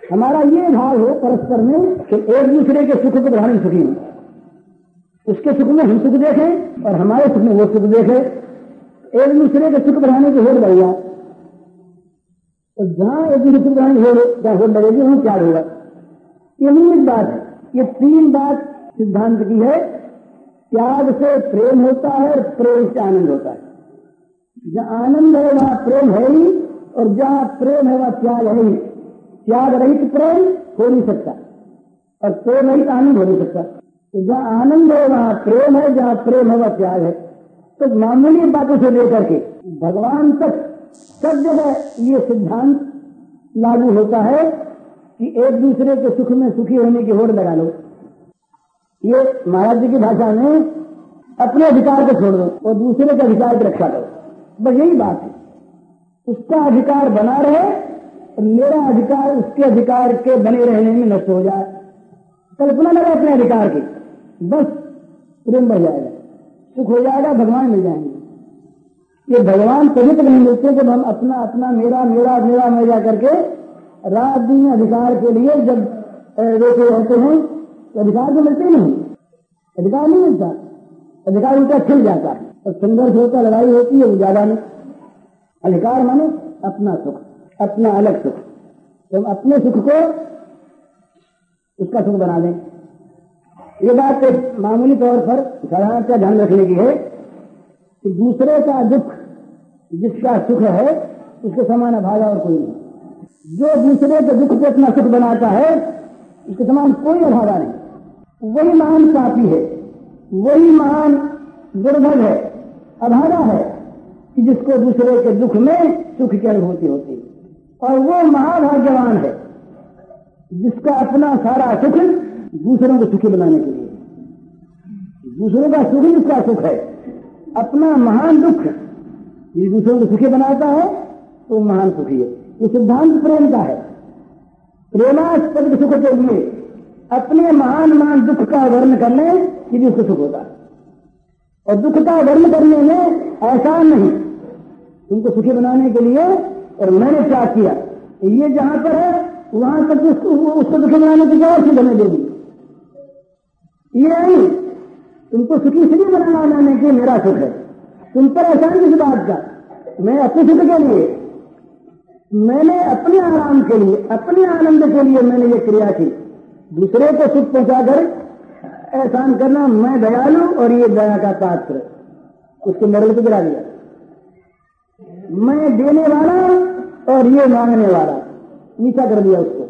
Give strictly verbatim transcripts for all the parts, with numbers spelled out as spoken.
हमारा ये भाव हो परस्पर में कि एक दूसरे के सुख को बढ़ाने में सुखी हो, उसके सुख में हम सुख देखें और हमारे सुख में वो सुख देखे, एक दूसरे के सुख बढ़ाने की होड़ बढ़ गया तो जहां एक दूसरे सुख बढ़ाने की होड़ क्या होड़ लगेगी वहां क्या होगा। ये मूल बात है। ये तीन बात सिद्धांत की है। त्याग से प्रेम होता है, प्रेम से आनंद होता है। जहां आनंद है वहां प्रेम है ही, और जहां प्रेम है वहां त्याग है ही। त्याग रहित प्रेम हो नहीं सकता और प्रेम रहित आनंद हो नहीं सकता। तो जहां आनंद है वहां प्रेम है, जहां प्रेम है वहां त्याग है। तो मामूली बातों से लेकर के भगवान तक सब जगह ये सिद्धांत लागू होता है कि एक दूसरे के सुख में सुखी होने की होड़ लगा लो। ये महाराज जी की भाषा में अपने अधिकार को छोड़ दो और दूसरे के अधिकार की रक्षा करो, बस यही बात है। उसका अधिकार बना रहे और मेरा अधिकार उसके अधिकार के बने रहने में नष्ट हो जाए। कल्पना लगा अपने अधिकार की, बस प्रेम बढ़ जाएगा, सुख हो जाएगा, भगवान मिल जाएंगे। ये भगवान तभी तक नहीं मिलते जब हम अपना अपना मेरा मेरा मेरा मैं जा करके रात दिन अधिकार के लिए जब रोके रहते हैं तो अधिकार तो मिलते नहीं, अधिकार नहीं मिलता, अधिकार उनका खिल जाता है और संघर्ष होता, लड़ाई होती है, वो ज्यादा नहीं। अधिकार माने अपना सुख, अपना अलग सुख। तो हम अपने सुख को उसका सुख बना दें। ये बात एक मामूली तौर पर साधारणतः ध्यान रखने की है कि दूसरे का दुख जिसका सुख है उसके समान अभागा और कोई नहीं। जो दूसरे के दुख को अपना सुख बनाता है उसके समान कोई अभागा नहीं। वही महान पापी है, वही महान दुर्भग है, अभागा है कि जिसको दूसरे के दुख में सुख की अनुभूति होती है। और वो महाभाग्यवान है जिसका अपना सारा सुख दूसरों को सुखी बनाने के लिए, दूसरों का सुख जिसका सुख है, अपना महान दुख ये दूसरों को सुखी बनाता है तो महान सुखी है। ये सिद्धांत प्रेम का है। प्रेमास्पद सुख के लिए अपने महान महान दुख का वर्ण करने ये भी उसको सुख होता है। और दुख का वर्ण करने में आसान नहीं, उनको सुखी बनाने के लिए। और मैंने क्या किया, ये जहां पर है वहां तक उसको उसको दुखी बनाने की क्या चीज हमें दे दी। ये नहीं, तुमको सुखी इसलिए बनाना मैंने कि मेरा सुख है, तुम पर एहसान किस बात का। मैं अपने सुख के लिए, मैंने अपने आराम के लिए, अपने आनंद के लिए मैंने ये क्रिया की। दूसरे को सुख पहुंचाकर एहसान करना, मैं दयालु और ये दया का पात्र, उसके मरल को गिरा दिया। मैं देने वाला और ये मांगने वाला, नीचा कर दिया उसको।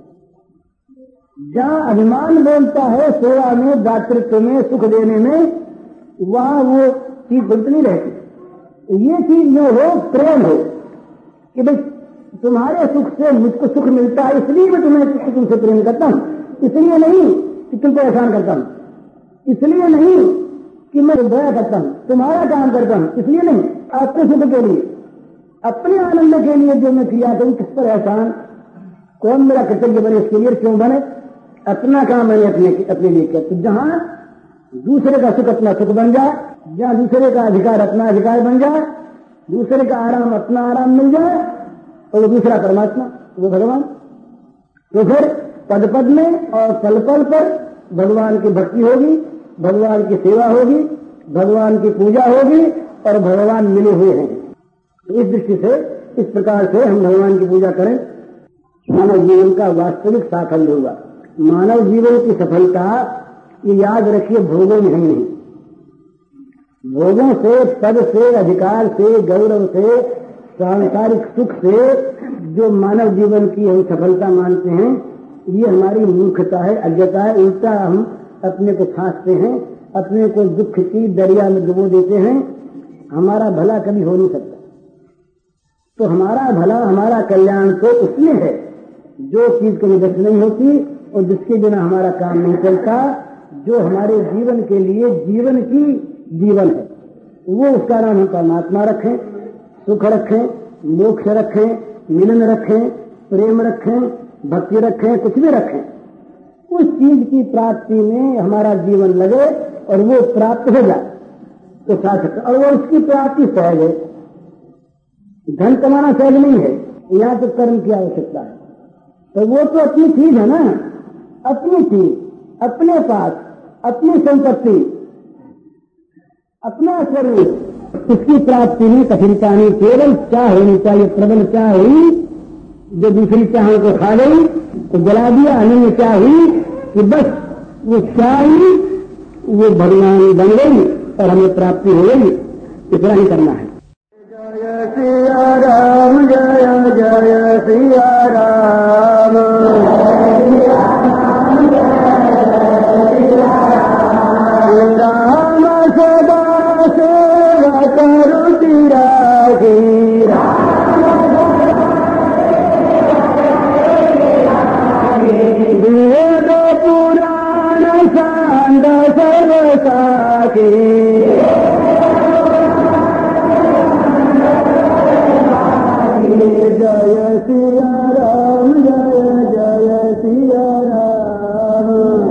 जहां अभिमान बोलता है सेवा में, दातृत्व में, सुख देने में, वहां वो चीज बुलत नहीं रहती। ये चीज जो हो प्रेम हो कि भाई तुम्हारे सुख से मुझको सुख मिलता है, इसलिए मैं तुम्हें तुमसे प्रेम करता हूं, इसलिए नहीं कि तुमको एहसान करता हूं, इसलिए नहीं कि मैं दया करता हूं, तुम्हारा काम करता हूं, इसलिए नहीं, अपने सुख के लिए, अपने आनंद के लिए जो मैं क्रिया करूं, किस पर एहसान, कौन मेरा कृतज्ञ बने, इसके लिए क्यों बने, अपना काम मैंने अपने अपने लिए किया। तो जहां दूसरे का सुख अपना सुख बन जाए, जहां दूसरे का अधिकार अपना अधिकार बन जाए, दूसरे का आराम अपना आराम मिल जाए, और वो दूसरा परमात्मा, वो भगवान। तो फिर पद पद में और पल पल पर भगवान की भक्ति होगी, भगवान की सेवा होगी, भगवान की पूजा होगी और भगवान मिले हुए हैं। इस दृष्टि से, इस प्रकार से हम भगवान की पूजा करें, मानव जीवन का वास्तविक साफल्य होगा। मानव जीवन की सफलता ये याद रखिए भोगों में नहीं, भोगों से, पद से, अधिकार से, गौरव से, सांसारिक सुख से जो मानव जीवन की हम सफलता मानते हैं, ये हमारी मूर्खता है, अज्ञता है। उल्टा हम अपने को फांसते हैं, अपने को दुख की दरिया में डुबो देते हैं। हमारा भला कभी हो नहीं सकता। तो हमारा भला, हमारा कल्याण तो उसमें है जो चीज कभी दर्श नहीं होती और जिसके बिना हमारा काम नहीं चलता, जो हमारे जीवन के लिए जीवन की जीवन है, वो उसका नाम हम परमात्मा रखें, सुख रखें, मोक्ष रखें, मिलन रखें, प्रेम रखें, भक्ति रखें, कुछ भी रखें। उस चीज की प्राप्ति में हमारा जीवन लगे और वो प्राप्त हो जाए तो सार्थक। और वो उसकी प्राप्ति सहज है। धन कमाना सहज नहीं है, यहाँ तो कर्म की आवश्यकता है। तो वो तो अपनी चीज है ना, अपनी चीज, अपने पास, अपनी संपत्ति, अपना स्वरूप, उसकी प्राप्ति में कठिनता नहीं, केवल चाह होनी चाहिए, प्रबल चाह हुई जो दूसरी चाहों को खा गई तो जला दिया। अनन्य चाह हुई कि बस वो चाह ही वो भगवान बन गई और हमें प्राप्ति हो गई, इतना ही करना है। जय सिया राम, जय जय सिया राम, राम सदा सेवा करू तेरा हीरा, वेद पुराण सांद सर्व साखी, जय सिया राम, जय जय सिया राम,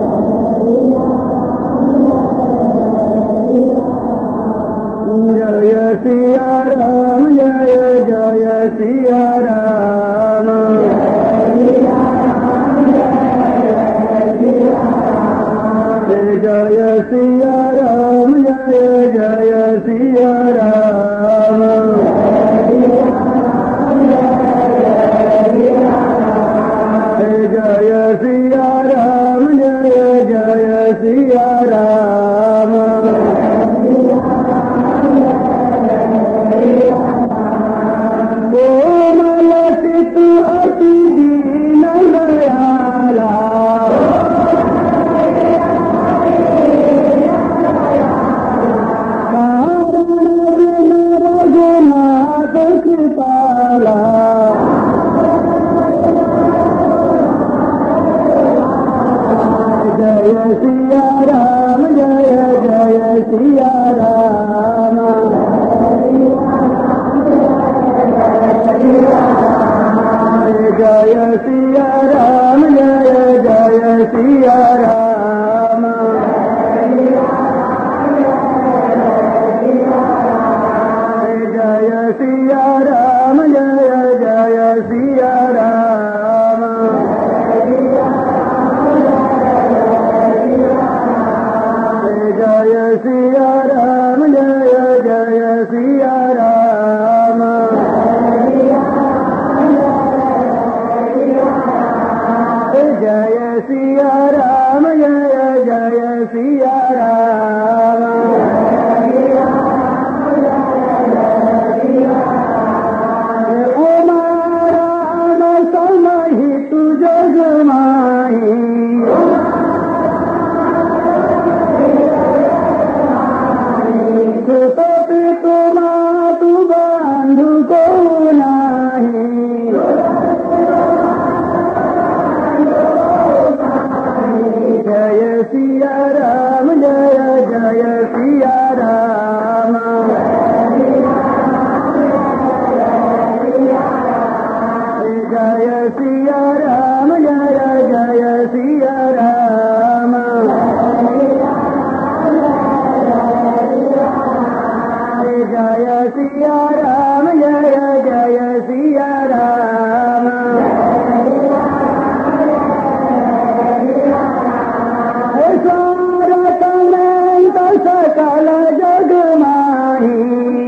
जय सिया राम, जय जय सिया राम, जय सिया राम, जय जय सिया राम, जय सिया राम, जय जय सिया राम, कोमल चित अति दीन दयाला, रघुनाथ कृपाला, जय सिया राम, जय जय सिया राम, जय सिया राम, जय जय सिया राम, जय सिया राम, जय जय सिया राम, जय सिया राम, जय जय सिया राम, जय सिया राम, जय जय सिया राम, उमाराम समहित जग माही, तु बंधु को नाही, जय सिया राम, जय जय सिया राम, जय सिया राम, जय जय सिया राम, जय सिया राम, जय जय सिया राम, सारत में सकल जग माही,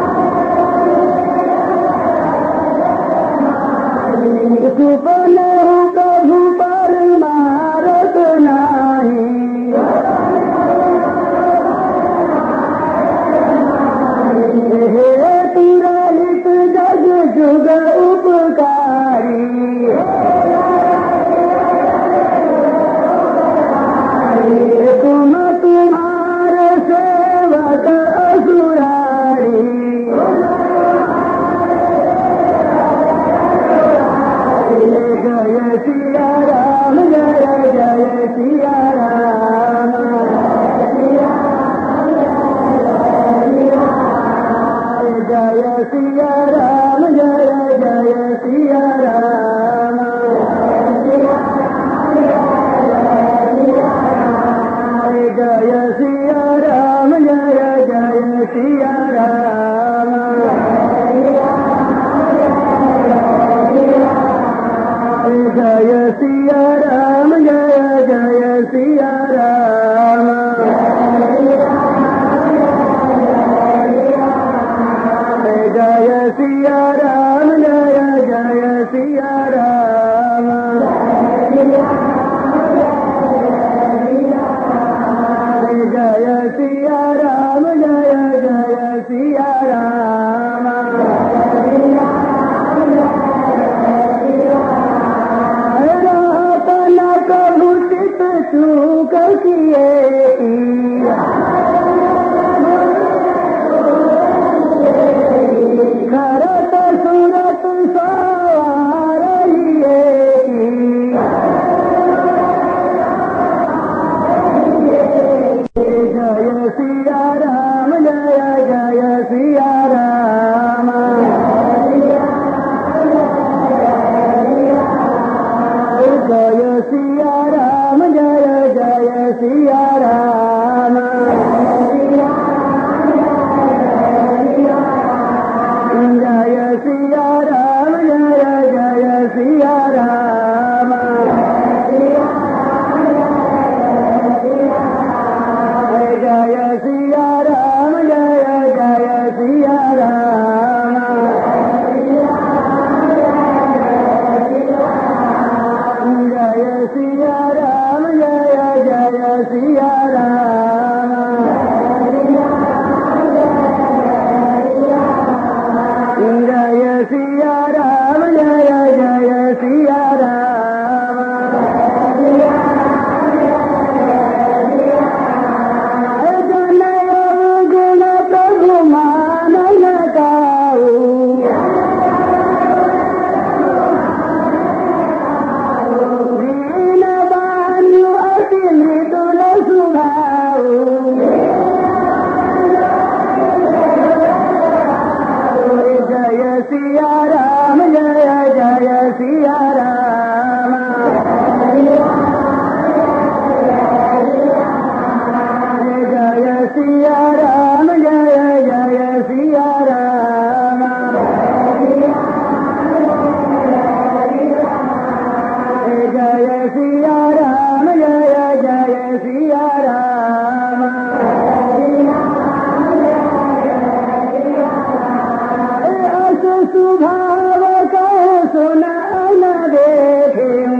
सुपने कभू पर मारत नाही, हे तुरलित जग जुग उपकारी, तुम तुम्हारे सेवक असुरारी, जय सिया राम, जय जय सिया राम, जय सिया राम, जय जय सिया राम, जय सिया राम, जय जय सिया राम, जय सिया राम जय जय सिया राम जय सिया राम जय जय सिया राम जय सिया राम जय जय सिया राम रात न कबू चित चूक किए करत सूरत सवारिए जय सिया राम जय जय सिया राम जय सिया राम जय जय सिया राम जय सिया राम जय जय सिया राम जय सिया राम जय जय सिया राम जय सिया राम जय जय सिया राम जय सिया राम जय जय सिया राम जनय गुण प्रभु मान लगाऊ दीन बान्यु अति मृदुल सुभाऊ जय सिया राम जय जय सिया राम जय सिया राम जय जय सिया राम जय सिया राम जय जय सिया राम अस सुभाव कहो सुना न देखूं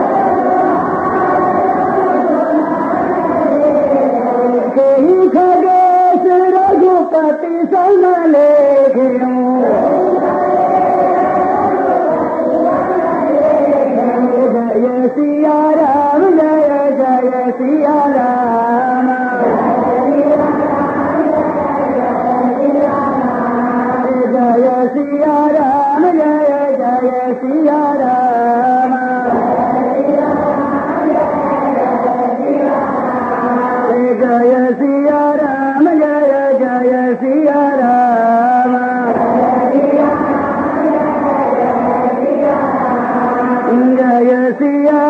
कहीं खगेश रघुपति सन लेखूं जय सिया राम जय जय सिया राम जय सिया राम जय जय सिया राम जय सिया राम जय जय सिया राम जय सिया